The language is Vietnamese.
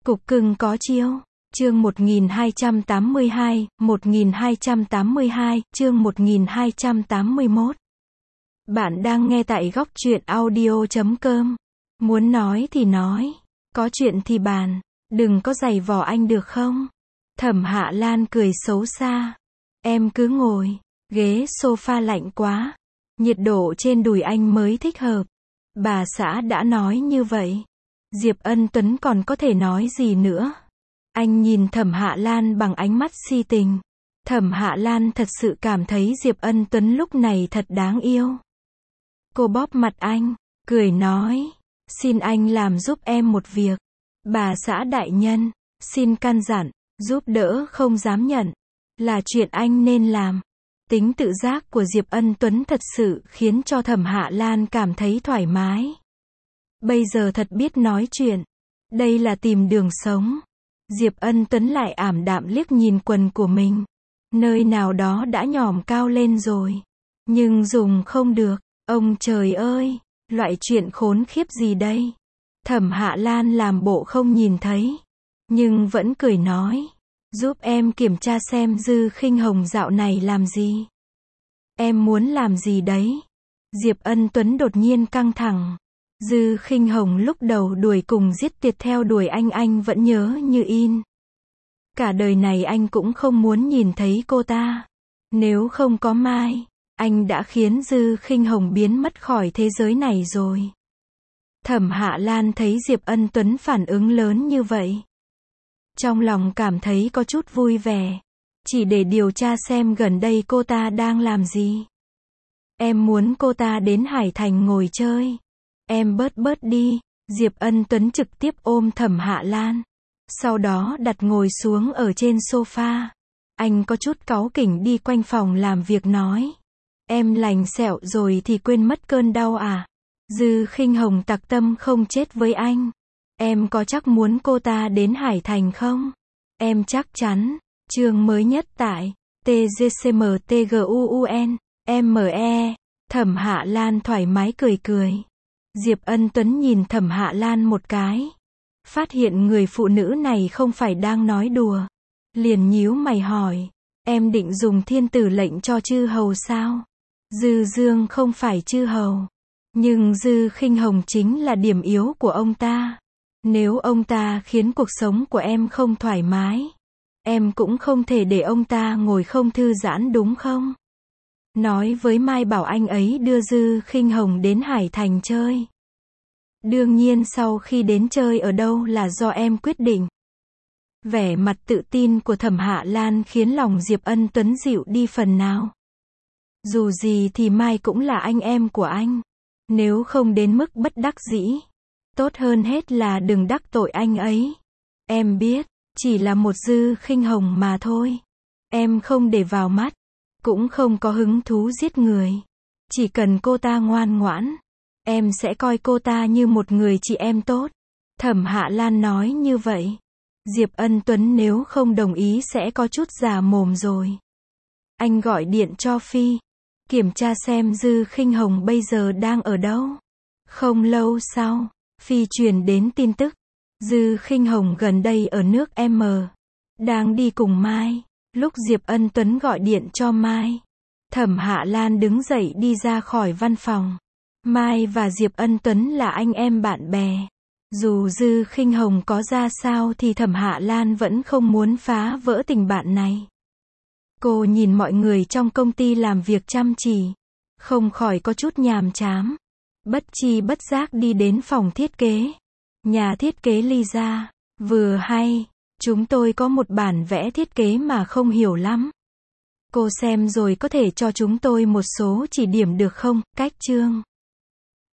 Cục cưng có chiêu. Chương 1282, 1282, chương 1281. Bạn đang nghe tại góc truyện audio.com. Muốn nói thì nói, có chuyện thì bàn, đừng có giày vò anh được không? Thẩm Hạ Lan cười xấu xa. Em cứ ngồi, ghế sofa lạnh quá, nhiệt độ trên đùi anh mới thích hợp. Bà xã đã nói như vậy. Diệp Ân Tuấn còn có thể nói gì nữa? Anh nhìn Thẩm Hạ Lan bằng ánh mắt si tình. Thẩm Hạ Lan thật sự cảm thấy Diệp Ân Tuấn lúc này thật đáng yêu. Cô bóp mặt anh, cười nói, xin anh làm giúp em một việc. Bà xã đại nhân, xin căn dặn, giúp đỡ không dám nhận, là chuyện anh nên làm. Tính tự giác của Diệp Ân Tuấn thật sự khiến cho Thẩm Hạ Lan cảm thấy thoải mái. Bây giờ thật biết nói chuyện. Đây là tìm đường sống. Diệp Ân Tuấn lại ảm đạm liếc nhìn quần của mình. Nơi nào đó đã nhỏm cao lên rồi. Nhưng dùng không được. Ông trời ơi, loại chuyện khốn khiếp gì đây? Thẩm Hạ Lan làm bộ không nhìn thấy. Nhưng vẫn cười nói. Giúp em kiểm tra xem Dư Khinh Hồng dạo này làm gì. Em muốn làm gì đấy? Diệp Ân Tuấn đột nhiên căng thẳng. Dư Khinh Hồng lúc đầu đuổi cùng giết tiệt theo đuổi anh vẫn nhớ như in. Cả đời này anh cũng không muốn nhìn thấy cô ta. Nếu không có Mai, anh đã khiến Dư Khinh Hồng biến mất khỏi thế giới này rồi. Thẩm Hạ Lan thấy Diệp Ân Tuấn phản ứng lớn như vậy. Trong lòng cảm thấy có chút vui vẻ. Chỉ để điều tra xem gần đây cô ta đang làm gì. Em muốn cô ta đến Hải Thành ngồi chơi. Em bớt đi. Diệp Ân Tuấn trực tiếp ôm Thẩm Hạ Lan. Sau đó đặt ngồi xuống ở trên sofa. Anh có chút cáu kỉnh đi quanh phòng làm việc nói. Em lành sẹo rồi thì quên mất cơn đau à? Dư Khinh Hồng tặc tâm không chết với anh. Em có chắc muốn cô ta đến Hải Thành không? Em chắc chắn. Chương mới nhất tại TGCMTGUUN ME. Thẩm Hạ Lan thoải mái cười. Diệp Ân Tuấn nhìn Thẩm Hạ Lan một cái. Phát hiện người phụ nữ này không phải đang nói đùa. Liền nhíu mày hỏi. Em định dùng thiên tử lệnh cho chư hầu sao? Dư Dương không phải chư hầu. Nhưng Dư Khinh Hồng chính là điểm yếu của ông ta. Nếu ông ta khiến cuộc sống của em không thoải mái, em cũng không thể để ông ta ngồi không thư giãn đúng không? Nói với Mai bảo anh ấy đưa Dư Khinh Hồng đến Hải Thành chơi. Đương nhiên sau khi đến chơi ở đâu là do em quyết định. Vẻ mặt tự tin của Thẩm Hạ Lan khiến lòng Diệp Ân Tuấn dịu đi phần nào. Dù gì thì Mai cũng là anh em của anh. Nếu không đến mức bất đắc dĩ, tốt hơn hết là đừng đắc tội anh ấy. Em biết, chỉ là một Dư Khinh Hồng mà thôi. Em không để vào mắt, cũng không có hứng thú giết người. Chỉ cần cô ta ngoan ngoãn, em sẽ coi cô ta như một người chị em tốt. Thẩm Hạ Lan nói như vậy. Diệp Ân Tuấn nếu không đồng ý sẽ có chút già mồm rồi. Anh gọi điện cho Phi, kiểm tra xem Dư Khinh Hồng bây giờ đang ở đâu. Không lâu sau, Phi truyền đến tin tức. Dư Khinh Hồng gần đây ở nước M. Đang đi cùng Mai. Lúc Diệp Ân Tuấn gọi điện cho Mai, Thẩm Hạ Lan đứng dậy đi ra khỏi văn phòng. Mai và Diệp Ân Tuấn là anh em bạn bè. Dù Dư Khinh Hồng có ra sao thì Thẩm Hạ Lan vẫn không muốn phá vỡ tình bạn này. Cô nhìn mọi người trong công ty làm việc chăm chỉ, không khỏi có chút nhàm chán. Bất chi bất giác đi đến phòng thiết kế. Nhà thiết kế Lisa. Vừa hay, chúng tôi có một bản vẽ thiết kế mà không hiểu lắm. Cô xem rồi có thể cho chúng tôi một số chỉ điểm được không? Cách chương.